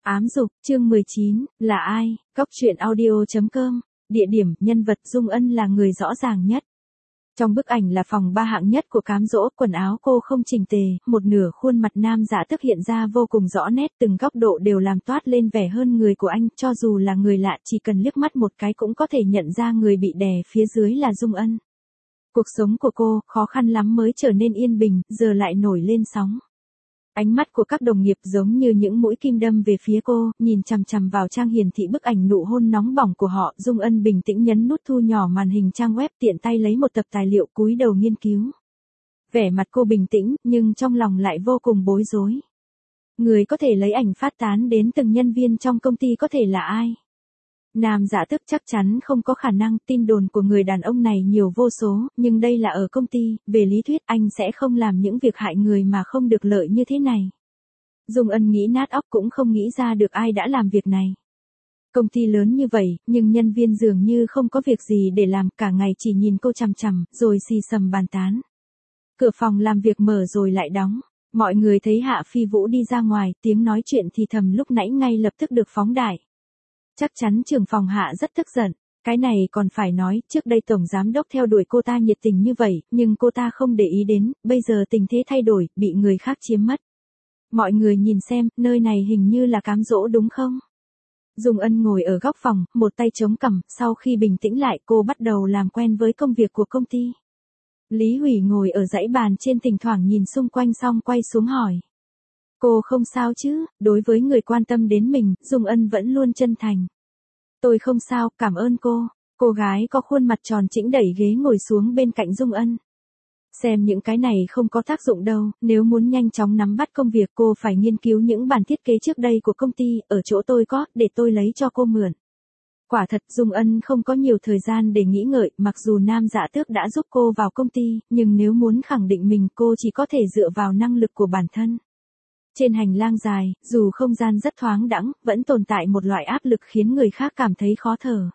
Ám dục, chương 19, là ai? Cóc truyện audio.com. Địa điểm, nhân vật Dung Ân là người rõ ràng nhất. Trong bức ảnh là phòng ba hạng nhất của cám dỗ, quần áo cô không chỉnh tề, một nửa khuôn mặt nam dạ tức hiện ra vô cùng rõ nét, từng góc độ đều làm toát lên vẻ hơn người của anh, cho dù là người lạ chỉ cần liếc mắt một cái cũng có thể nhận ra người bị đè phía dưới là Dung Ân. Cuộc sống của cô, khó khăn lắm mới trở nên yên bình, giờ lại nổi lên sóng. Ánh mắt của các đồng nghiệp giống như những mũi kim đâm về phía cô, nhìn chằm chằm vào trang hiển thị bức ảnh nụ hôn nóng bỏng của họ. Dung Ân bình tĩnh nhấn nút thu nhỏ màn hình trang web, tiện tay lấy một tập tài liệu cúi đầu nghiên cứu. Vẻ mặt cô bình tĩnh, nhưng trong lòng lại vô cùng bối rối. Người có thể lấy ảnh phát tán đến từng nhân viên trong công ty có thể là ai? Nam dạ tức chắc chắn không có khả năng, tin đồn của người đàn ông này nhiều vô số, nhưng đây là ở công ty, về lý thuyết anh sẽ không làm những việc hại người mà không được lợi như thế này. Dung Ân nghĩ nát óc cũng không nghĩ ra được ai đã làm việc này. Công ty lớn như vậy, nhưng nhân viên dường như không có việc gì để làm, cả ngày chỉ nhìn cô chằm chằm, rồi xì xầm bàn tán. Cửa phòng làm việc mở rồi lại đóng. Mọi người thấy Hạ Phi Vũ đi ra ngoài, tiếng nói chuyện thì thầm lúc nãy ngay lập tức được phóng đại. Chắc chắn trưởng phòng Hạ rất tức giận, cái này còn phải nói, trước đây tổng giám đốc theo đuổi cô ta nhiệt tình như vậy, nhưng cô ta không để ý đến, bây giờ tình thế thay đổi, bị người khác chiếm mất. Mọi người nhìn xem, nơi này hình như là cám dỗ đúng không? Dung Ân ngồi ở góc phòng, một tay chống cằm, sau khi bình tĩnh lại cô bắt đầu làm quen với công việc của công ty. Lý Hủy ngồi ở dãy bàn trên thỉnh thoảng nhìn xung quanh xong quay xuống hỏi. Cô không sao chứ? Đối với người quan tâm đến mình, Dung Ân vẫn luôn chân thành. Tôi không sao, cảm ơn cô. Cô gái có khuôn mặt tròn chỉnh đẩy ghế ngồi xuống bên cạnh Dung Ân. Xem những cái này không có tác dụng đâu, nếu muốn nhanh chóng nắm bắt công việc cô phải nghiên cứu những bản thiết kế trước đây của công ty, ở chỗ tôi có, để tôi lấy cho cô mượn. Quả thật Dung Ân không có nhiều thời gian để nghĩ ngợi, mặc dù Nam Dạ Tước đã giúp cô vào công ty, nhưng nếu muốn khẳng định mình cô chỉ có thể dựa vào năng lực của bản thân. Trên hành lang dài, dù không gian rất thoáng đãng, vẫn tồn tại một loại áp lực khiến người khác cảm thấy khó thở.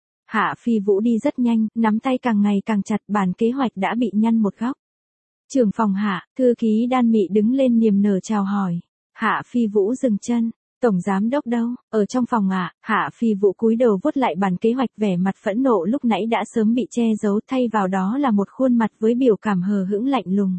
Hạ Phi Vũ đi rất nhanh, nắm tay càng ngày càng chặt, bản kế hoạch đã bị nhăn một góc. Trưởng phòng Hạ, thư ký Đan Mị đứng lên niềm nở chào hỏi. Hạ Phi Vũ dừng chân. Tổng giám đốc đâu? Ở trong phòng ạ. Hạ Phi Vũ cúi đầu vuốt lại bản kế hoạch, vẻ mặt phẫn nộ lúc nãy đã sớm bị che giấu, thay vào đó là một khuôn mặt với biểu cảm hờ hững lạnh lùng.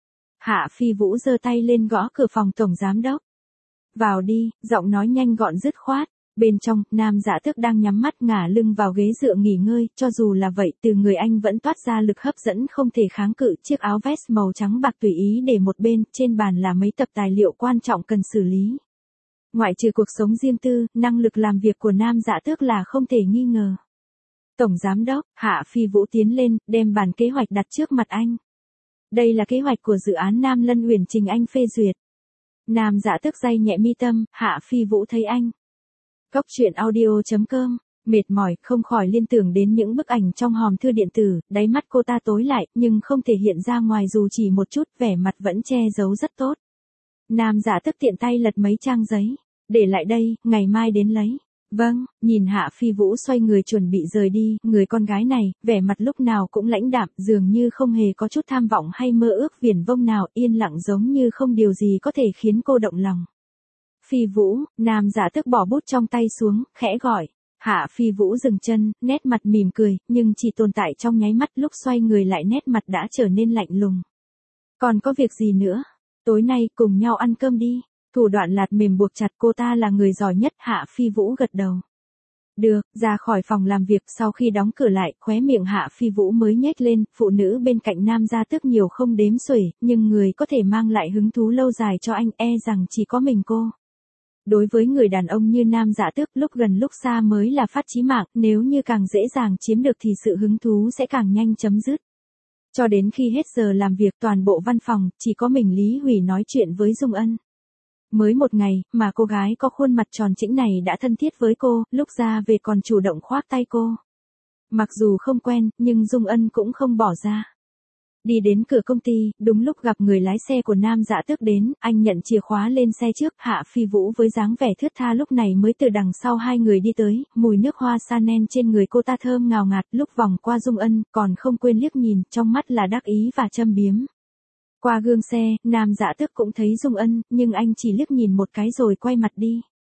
Hạ Phi Vũ giơ tay lên gõ cửa phòng tổng giám đốc. Vào đi, giọng nói nhanh gọn dứt khoát. Bên trong, Nam Dạ Tước đang nhắm mắt ngả lưng vào ghế dựa nghỉ ngơi, cho dù là vậy, từ người anh vẫn toát ra lực hấp dẫn không thể kháng cự, chiếc áo vest màu trắng bạc tùy ý để một bên, trên bàn là mấy tập tài liệu quan trọng cần xử lý. Ngoại trừ cuộc sống riêng tư, năng lực làm việc của Nam Dạ Tước là không thể nghi ngờ. Tổng giám đốc, Hạ Phi Vũ tiến lên, đem bản kế hoạch đặt trước mặt anh. Đây là kế hoạch của dự án Nam Lân Uyển trình anh phê duyệt. Nam Dạ Tước day nhẹ mi tâm, Hạ Phi Vũ thấy anh. Cóc truyện audio.com, mệt mỏi, không khỏi liên tưởng đến những bức ảnh trong hòm thư điện tử, đáy mắt cô ta tối lại, nhưng không thể hiện ra ngoài dù chỉ một chút, vẻ mặt vẫn che giấu rất tốt. Nam Dạ Tước tiện tay lật mấy trang giấy. Để lại đây, ngày mai đến lấy. Vâng, nhìn Hạ Phi Vũ xoay người chuẩn bị rời đi, người con gái này, vẻ mặt lúc nào cũng lãnh đạm, dường như không hề có chút tham vọng hay mơ ước viển vông nào, yên lặng giống như không điều gì có thể khiến cô động lòng. Phi Vũ, Nam Dạ Tước bỏ bút trong tay xuống, khẽ gọi. Hạ Phi Vũ dừng chân, nét mặt mỉm cười, nhưng chỉ tồn tại trong nháy mắt, lúc xoay người lại nét mặt đã trở nên lạnh lùng. Còn có việc gì nữa? Tối nay cùng nhau ăn cơm đi. Thủ đoạn lạt mềm buộc chặt, cô ta là người giỏi nhất. Hạ Phi Vũ gật đầu. Được, ra khỏi phòng làm việc, sau khi đóng cửa lại, khóe miệng Hạ Phi Vũ mới nhếch lên, phụ nữ bên cạnh Nam Gia Tước nhiều không đếm xuể, nhưng người có thể mang lại hứng thú lâu dài cho anh rằng chỉ có mình cô. Đối với người đàn ông như Nam Dạ Tước, lúc gần lúc xa mới là phát chí mạng, nếu như càng dễ dàng chiếm được thì sự hứng thú sẽ càng nhanh chấm dứt. Cho đến khi hết giờ làm việc, toàn bộ văn phòng, chỉ có mình Lý Hủy nói chuyện với Dung Ân. Mới một ngày, mà cô gái có khuôn mặt tròn chỉnh này đã thân thiết với cô, lúc ra về còn chủ động khoác tay cô. Mặc dù không quen, nhưng Dung Ân cũng không bỏ ra. Đi đến cửa công ty, đúng lúc gặp người lái xe của Nam Dạ Tước đến, anh nhận chìa khóa lên xe trước, Hạ Phi Vũ với dáng vẻ thướt tha lúc này mới từ đằng sau hai người đi tới, mùi nước hoa Chanel trên người cô ta thơm ngào ngạt, lúc vòng qua Dung Ân, còn không quên liếc nhìn, trong mắt là đắc ý và châm biếm. Qua gương xe, Nam Dạ Tước cũng thấy Dung Ân, nhưng anh chỉ liếc nhìn một cái rồi quay mặt đi.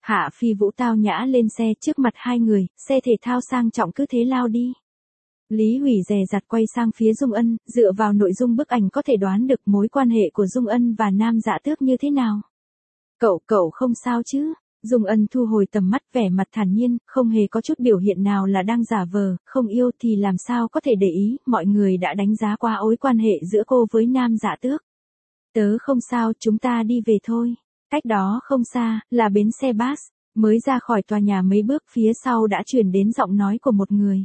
Hạ Phi Vũ tao nhã lên xe trước mặt hai người, xe thể thao sang trọng cứ thế lao đi. Lý Hủy dè dặt quay sang phía Dung Ân, dựa vào nội dung bức ảnh có thể đoán được mối quan hệ của Dung Ân và Nam Dạ Tước như thế nào. Cậu không sao chứ? Dung Ân thu hồi tầm mắt, vẻ mặt thản nhiên, không hề có chút biểu hiện nào là đang giả vờ, không yêu thì làm sao có thể để ý, mọi người đã đánh giá qua mối quan hệ giữa cô với Nam Dạ Tước. Tớ không sao, chúng ta đi về thôi. Cách đó không xa, là bến xe bus, mới ra khỏi tòa nhà mấy bước phía sau đã truyền đến giọng nói của một người.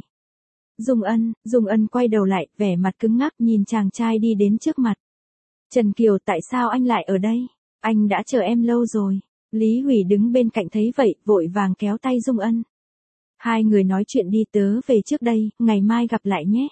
Dung Ân quay đầu lại, vẻ mặt cứng ngắc nhìn chàng trai đi đến trước mặt. Trần Kiều, tại sao anh lại ở đây? Anh đã chờ em lâu rồi. Lý Hủy đứng bên cạnh thấy vậy, vội vàng kéo tay Dung Ân. Hai người nói chuyện đi, tớ về trước đây, ngày mai gặp lại nhé.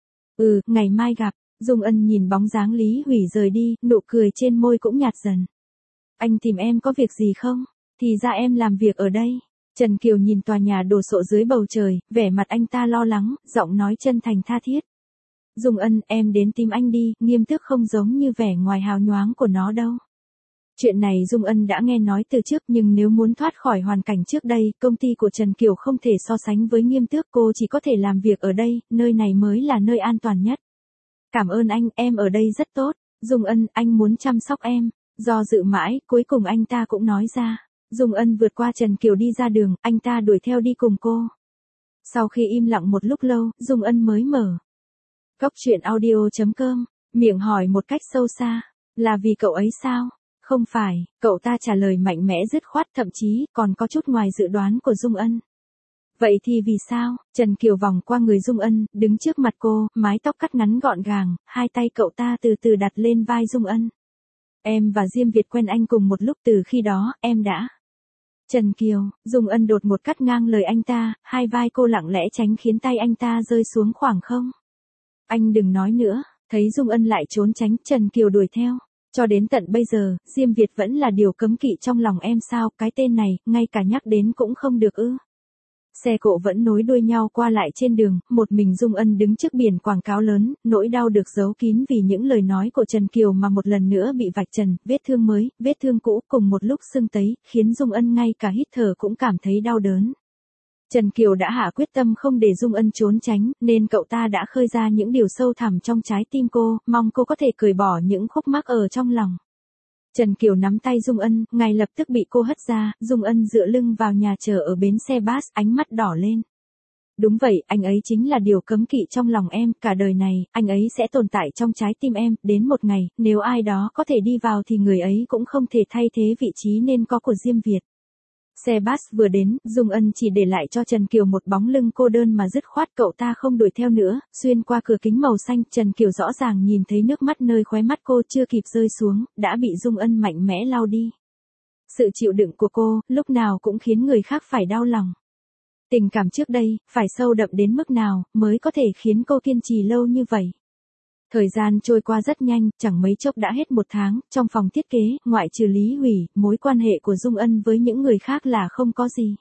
Ngày mai gặp. Dung Ân nhìn bóng dáng Lý Hủy rời đi, nụ cười trên môi cũng nhạt dần. Anh tìm em có việc gì không? Thì ra em làm việc ở đây. Trần Kiều nhìn tòa nhà đồ sộ dưới bầu trời, vẻ mặt anh ta lo lắng, giọng nói chân thành tha thiết. Dung Ân, em đến tìm anh đi, nghiêm túc không giống như vẻ ngoài hào nhoáng của nó đâu. Chuyện này Dung Ân đã nghe nói từ trước, nhưng nếu muốn thoát khỏi hoàn cảnh trước đây, công ty của Trần Kiều không thể so sánh với Nghiêm Tước, cô chỉ có thể làm việc ở đây, nơi này mới là nơi an toàn nhất. Cảm ơn anh, em ở đây rất tốt. Dung Ân, anh muốn chăm sóc em. Do dự mãi, cuối cùng anh ta cũng nói ra. Dung Ân vượt qua Trần Kiều đi ra đường, anh ta đuổi theo đi cùng cô. Sau khi im lặng một lúc lâu, Dung Ân mới mở Cốc truyện audio.com, miệng hỏi một cách sâu xa. Là vì cậu ấy sao? Không phải, cậu ta trả lời mạnh mẽ dứt khoát, thậm chí còn có chút ngoài dự đoán của Dung Ân. Vậy thì vì sao? Trần Kiều vòng qua người Dung Ân, đứng trước mặt cô, mái tóc cắt ngắn gọn gàng, hai tay cậu ta từ từ đặt lên vai Dung Ân. Em và Diêm Việt quen anh cùng một lúc, từ khi đó, em đã. Trần Kiều, Dung Ân đột một cắt ngang lời anh ta, hai vai cô lặng lẽ tránh khiến tay anh ta rơi xuống khoảng không. Anh đừng nói nữa, thấy Dung Ân lại trốn tránh, Trần Kiều đuổi theo. Cho đến tận bây giờ, Diêm Việt vẫn là điều cấm kỵ trong lòng em sao, cái tên này, ngay cả nhắc đến cũng không được ư. Xe cộ vẫn nối đuôi nhau qua lại trên đường, một mình Dung Ân đứng trước biển quảng cáo lớn, nỗi đau được giấu kín vì những lời nói của Trần Kiều mà một lần nữa bị vạch trần, vết thương mới, vết thương cũ cùng một lúc sưng tấy, khiến Dung Ân ngay cả hít thở cũng cảm thấy đau đớn. Trần Kiều đã hạ quyết tâm không để Dung Ân trốn tránh, nên cậu ta đã khơi ra những điều sâu thẳm trong trái tim cô, mong cô có thể cởi bỏ những khúc mắc ở trong lòng. Trần Kiều nắm tay Dung Ân, ngay lập tức bị cô hất ra, Dung Ân dựa lưng vào nhà chờ ở bến xe bus, ánh mắt đỏ lên. Đúng vậy, anh ấy chính là điều cấm kỵ trong lòng em, cả đời này, anh ấy sẽ tồn tại trong trái tim em, đến một ngày, nếu ai đó có thể đi vào thì người ấy cũng không thể thay thế vị trí nên có của Diêm Việt. Xe bus vừa đến, Dung Ân chỉ để lại cho Trần Kiều một bóng lưng cô đơn mà dứt khoát, cậu ta không đuổi theo nữa, xuyên qua cửa kính màu xanh, Trần Kiều rõ ràng nhìn thấy nước mắt nơi khóe mắt cô chưa kịp rơi xuống, đã bị Dung Ân mạnh mẽ lau đi. Sự chịu đựng của cô, lúc nào cũng khiến người khác phải đau lòng. Tình cảm trước đây, phải sâu đậm đến mức nào, mới có thể khiến cô kiên trì lâu như vậy. Thời gian trôi qua rất nhanh, chẳng mấy chốc đã hết một tháng, trong phòng thiết kế, ngoại trừ Lý Hủy, mối quan hệ của Dung Ân với những người khác là không có gì.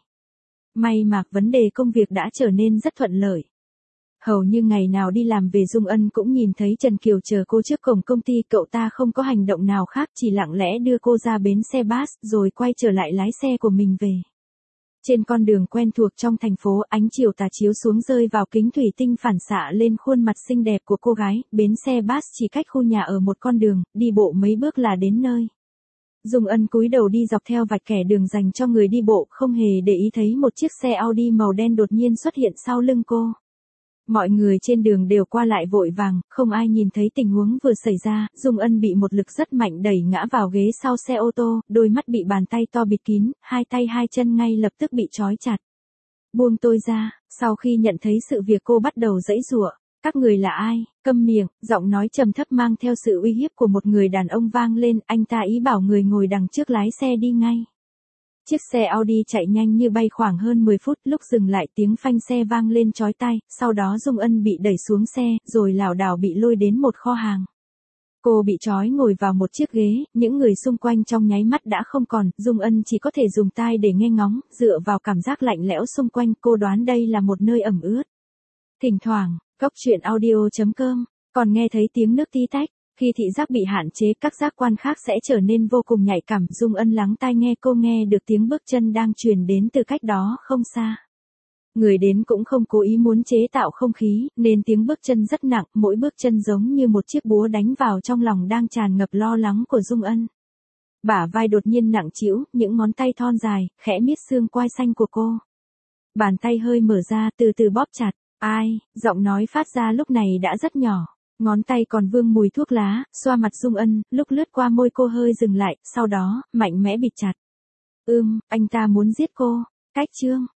May mà, vấn đề công việc đã trở nên rất thuận lợi. Hầu như ngày nào đi làm về Dung Ân cũng nhìn thấy Trần Kiều chờ cô trước cổng công ty, cậu ta không có hành động nào khác, chỉ lặng lẽ đưa cô ra bến xe bus, rồi quay trở lại lái xe của mình về. Trên con đường quen thuộc trong thành phố, ánh chiều tà chiếu xuống rơi vào kính thủy tinh phản xạ lên khuôn mặt xinh đẹp của cô gái, bến xe bus chỉ cách khu nhà ở một con đường, đi bộ mấy bước là đến nơi. Dung Ân cúi đầu đi dọc theo vạch kẻ đường dành cho người đi bộ, không hề để ý thấy một chiếc xe Audi màu đen đột nhiên xuất hiện sau lưng cô. Mọi người trên đường đều qua lại vội vàng, không ai nhìn thấy tình huống vừa xảy ra, Dung Ân bị một lực rất mạnh đẩy ngã vào ghế sau xe ô tô, đôi mắt bị bàn tay to bịt kín, hai tay hai chân ngay lập tức bị trói chặt. Buông tôi ra, sau khi nhận thấy sự việc cô bắt đầu giãy giụa. Các người là ai? Câm miệng, giọng nói trầm thấp mang theo sự uy hiếp của một người đàn ông vang lên, anh ta ý bảo người ngồi đằng trước lái xe đi ngay. Chiếc xe Audi chạy nhanh như bay khoảng hơn 10 phút, lúc dừng lại tiếng phanh xe vang lên chói tai, sau đó Dung Ân bị đẩy xuống xe, rồi lảo đảo bị lôi đến một kho hàng. Cô bị trói ngồi vào một chiếc ghế, những người xung quanh trong nháy mắt đã không còn, Dung Ân chỉ có thể dùng tai để nghe ngóng, dựa vào cảm giác lạnh lẽo xung quanh, cô đoán đây là một nơi ẩm ướt. Thỉnh thoảng, Cốc truyện audio.com, còn nghe thấy tiếng nước tí tách. Khi thị giác bị hạn chế, các giác quan khác sẽ trở nên vô cùng nhạy cảm. Dung Ân lắng tai nghe, cô nghe được tiếng bước chân đang truyền đến từ cách đó không xa. Người đến cũng không cố ý muốn chế tạo không khí, nên tiếng bước chân rất nặng, mỗi bước chân giống như một chiếc búa đánh vào trong lòng đang tràn ngập lo lắng của Dung Ân. Bả vai đột nhiên nặng trĩu, những ngón tay thon dài, khẽ miết xương quai xanh của cô. Bàn tay hơi mở ra, từ từ bóp chặt. Ai, giọng nói phát ra lúc này đã rất nhỏ. Ngón tay còn vương mùi thuốc lá, xoa mặt Dung Ân, lúc lướt qua môi cô hơi dừng lại, sau đó, mạnh mẽ bịt chặt. Anh ta muốn giết cô. Cách chương.